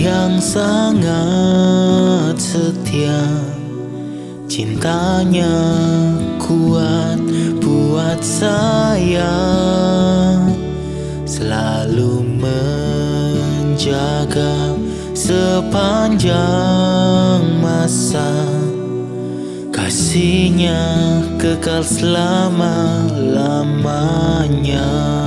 yang sangat setia, cintanya kuat buat saya, selalu menjaga sepanjang masa. Kasihnya kekal selama-lamanya.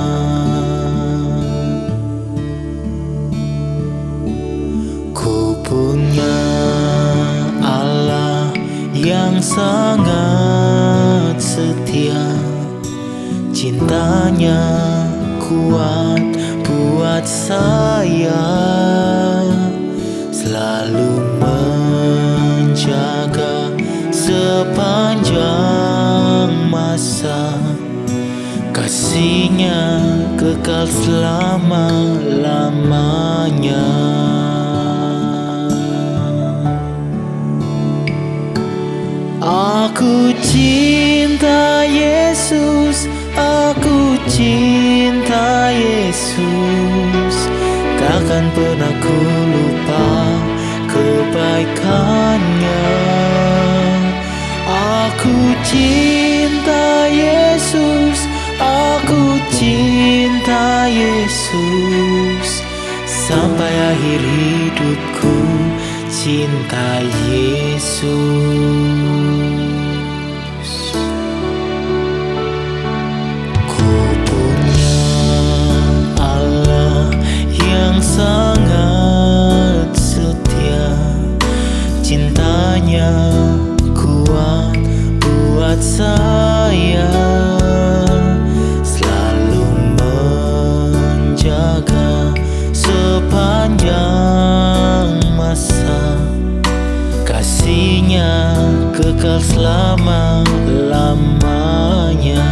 Ku punya Allah yang sangat setia, cintanya kuat buat saya, selalu menjaga sepanjang masa. Kasihnya kekal selama-lamanya. Aku cinta Yesus, aku cinta Yesus, takkan pernah ku lupa kebaikannya. Aku cinta Yesus, aku cinta Yesus, sampai akhir hidupku cinta Yesus. Ku punya Allah yang sangat setia, cintanya kuat buat saya, selalu menjaga sepanjang masa. Kasihnya kekal selama-lamanya.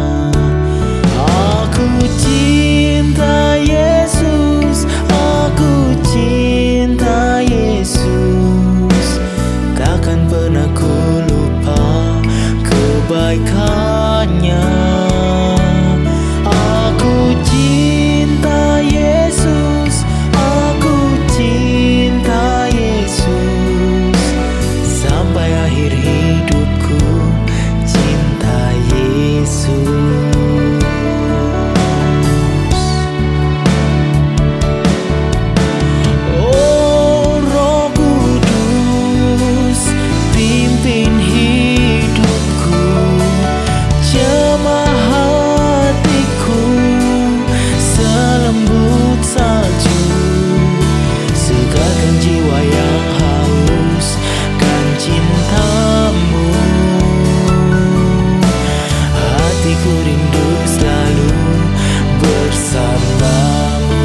Aku cinta Yesus, aku cinta Yesus, takkan pernah ku lupa kebaikannya. Aku cinta Yesus, aku cinta Yesus, sampai akhir hidupku cinta Yesus. Oh Roh Kudus, pimpin hidupku, jamah hatiku, selembut salju, segarkan jiwa yang haus kan cintamu. Hatiku rindu selalu bersamamu.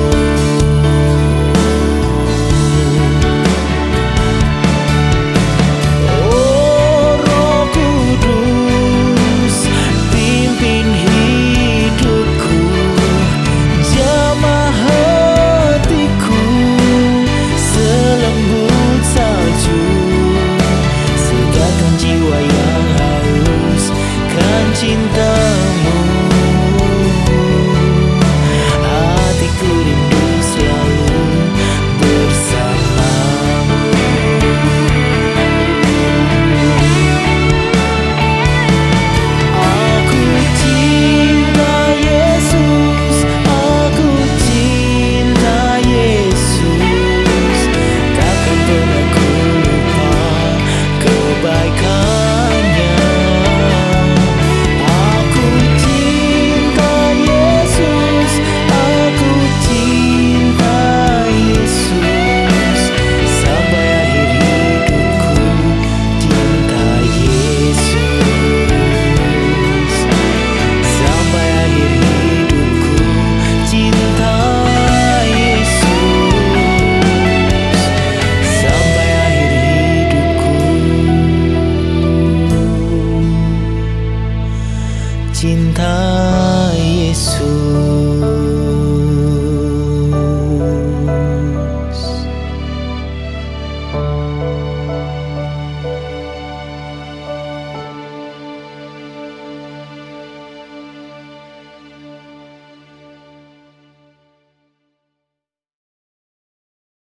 Oh Roh Kudus, pimpin hidupku, jamah hatiku, selembut salju, segarkan jiwa yang haus kan cintamu. Hatiku rindu selalu bersamamu. Aku cinta Yesus, aku cinta Yesus, takkan pernah ku lupa kebaikannya. Aku cinta Yesus, aku cinta Yesus, sampai akhir hidupku cinta Yesus, sampai akhir hidupku cinta Yesus, sampai akhir hidupku cinta Yesus.